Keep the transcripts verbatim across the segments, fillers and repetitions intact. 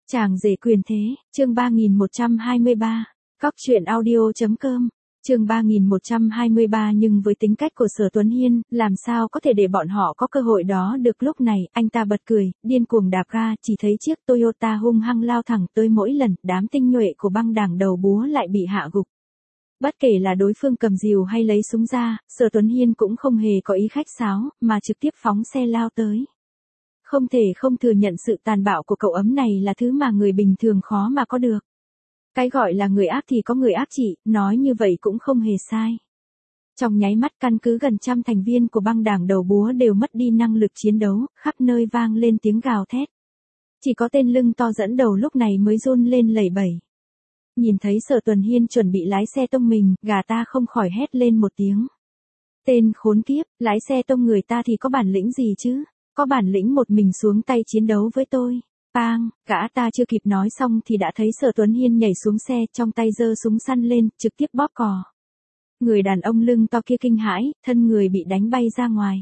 Chàng rể quyền thế, chương ba nghìn một trăm hai mươi ba, cóc truyện audio.com, chương ba nghìn một trăm hai mươi ba. Nhưng với tính cách của Sở Tuấn Hiên, làm sao có thể để bọn họ có cơ hội đó được. Lúc này, anh ta bật cười, điên cuồng đạp ga, chỉ thấy chiếc Toyota hung hăng lao thẳng tới. Mỗi lần, đám tinh nhuệ của băng đảng đầu búa lại bị hạ gục. Bất kể là đối phương cầm rìu hay lấy súng ra, Sở Tuấn Hiên cũng không hề có ý khách sáo, mà trực tiếp phóng xe lao tới. Không thể không thừa nhận sự tàn bạo của cậu ấm này là thứ mà người bình thường khó mà có được. Cái gọi là người ác thì có người ác trị, nói như vậy cũng không hề sai. Trong nháy mắt căn cứ gần trăm thành viên của băng đảng đầu búa đều mất đi năng lực chiến đấu, khắp nơi vang lên tiếng gào thét. Chỉ có tên lưng to dẫn đầu lúc này mới run lên lẩy bẩy. Nhìn thấy Sở Tuấn Hiên chuẩn bị lái xe tông mình, gà ta không khỏi hét lên một tiếng. Tên khốn kiếp, lái xe tông người ta thì có bản lĩnh gì chứ? Có bản lĩnh một mình xuống tay chiến đấu với tôi. Pang, gã ta chưa kịp nói xong thì đã thấy Sở Tuấn Hiên nhảy xuống xe, trong tay giơ súng săn lên, trực tiếp bóp cò. Người đàn ông lưng to kia kinh hãi, thân người bị đánh bay ra ngoài.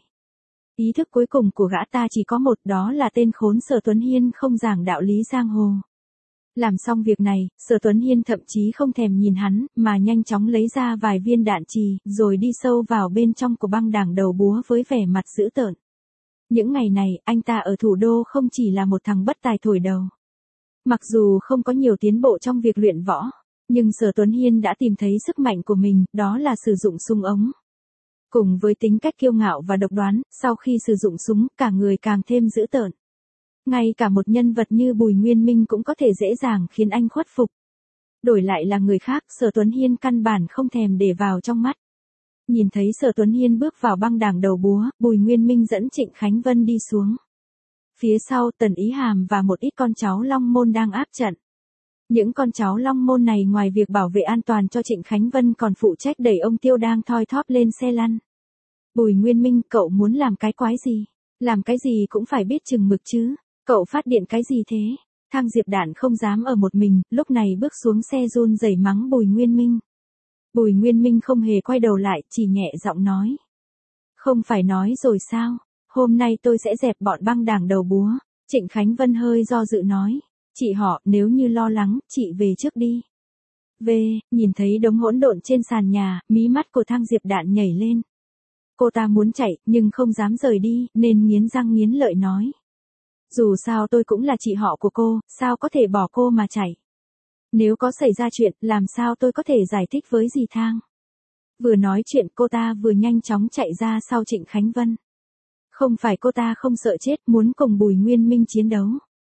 Ý thức cuối cùng của gã ta chỉ có một, đó là tên khốn Sở Tuấn Hiên không giảng đạo lý giang hồ. Làm xong việc này, Sở Tuấn Hiên thậm chí không thèm nhìn hắn, mà nhanh chóng lấy ra vài viên đạn trì, rồi đi sâu vào bên trong của băng đảng đầu búa với vẻ mặt dữ tợn. Những ngày này, anh ta ở thủ đô không chỉ là một thằng bất tài thổi đầu. Mặc dù không có nhiều tiến bộ trong việc luyện võ, nhưng Sở Tuấn Hiên đã tìm thấy sức mạnh của mình, đó là sử dụng súng ống. Cùng với tính cách kiêu ngạo và độc đoán, sau khi sử dụng súng, cả người càng thêm dữ tợn. Ngay cả một nhân vật như Bùi Nguyên Minh cũng có thể dễ dàng khiến anh khuất phục. Đổi lại là người khác, Sở Tuấn Hiên căn bản không thèm để vào trong mắt. Nhìn thấy Sở Tuấn Hiên bước vào băng đảng đầu búa, Bùi Nguyên Minh dẫn Trịnh Khánh Vân đi xuống. Phía sau Tần Ý Hàm và một ít con cháu Long Môn đang áp trận. Những con cháu Long Môn này ngoài việc bảo vệ an toàn cho Trịnh Khánh Vân còn phụ trách đẩy ông Tiêu đang thoi thóp lên xe lăn. Bùi Nguyên Minh, cậu muốn làm cái quái gì? Làm cái gì cũng phải biết chừng mực chứ. Cậu phát điện cái gì thế? Thang Diệp Đản không dám ở một mình, lúc này bước xuống xe run rẩy mắng Bùi Nguyên Minh. Bùi Nguyên Minh không hề quay đầu lại, chỉ nhẹ giọng nói. Không phải nói rồi sao, hôm nay tôi sẽ dẹp bọn băng đảng đầu búa. Trịnh Khánh Vân hơi do dự nói. Chị họ, nếu như lo lắng, chị về trước đi. Về, nhìn thấy đống hỗn độn trên sàn nhà, mí mắt của Thang Diệp Đản nhảy lên. Cô ta muốn chạy, nhưng không dám rời đi, nên nghiến răng nghiến lợi nói. Dù sao tôi cũng là chị họ của cô, sao có thể bỏ cô mà chạy. Nếu có xảy ra chuyện, làm sao tôi có thể giải thích với dì Thang. Vừa nói chuyện cô ta vừa nhanh chóng chạy ra sau Trịnh Khánh Vân. Không phải cô ta không sợ chết muốn cùng Bùi Nguyên Minh chiến đấu.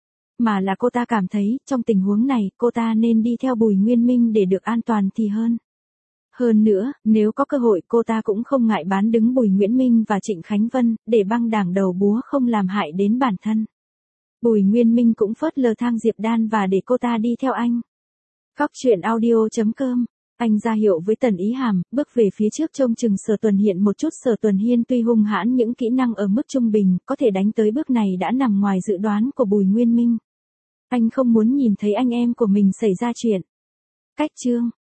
Mà là cô ta cảm thấy, trong tình huống này, cô ta nên đi theo Bùi Nguyên Minh để được an toàn thì hơn. Hơn nữa, nếu có cơ hội cô ta cũng không ngại bán đứng Bùi Nguyễn Minh và Trịnh Khánh Vân, để băng đảng đầu búa không làm hại đến bản thân. Bùi Nguyên Minh cũng phớt lờ Thang Diệp Đan và để cô ta đi theo anh. Cóc truyện audio.com, anh ra hiệu với Tần Ý Hàm, bước về phía trước trông chừng Sở Tuấn Hiên một chút. Sở Tuấn Hiên tuy hung hãn những kỹ năng ở mức trung bình, có thể đánh tới bước này đã nằm ngoài dự đoán của Bùi Nguyên Minh. Anh không muốn nhìn thấy anh em của mình xảy ra chuyện. Cách chương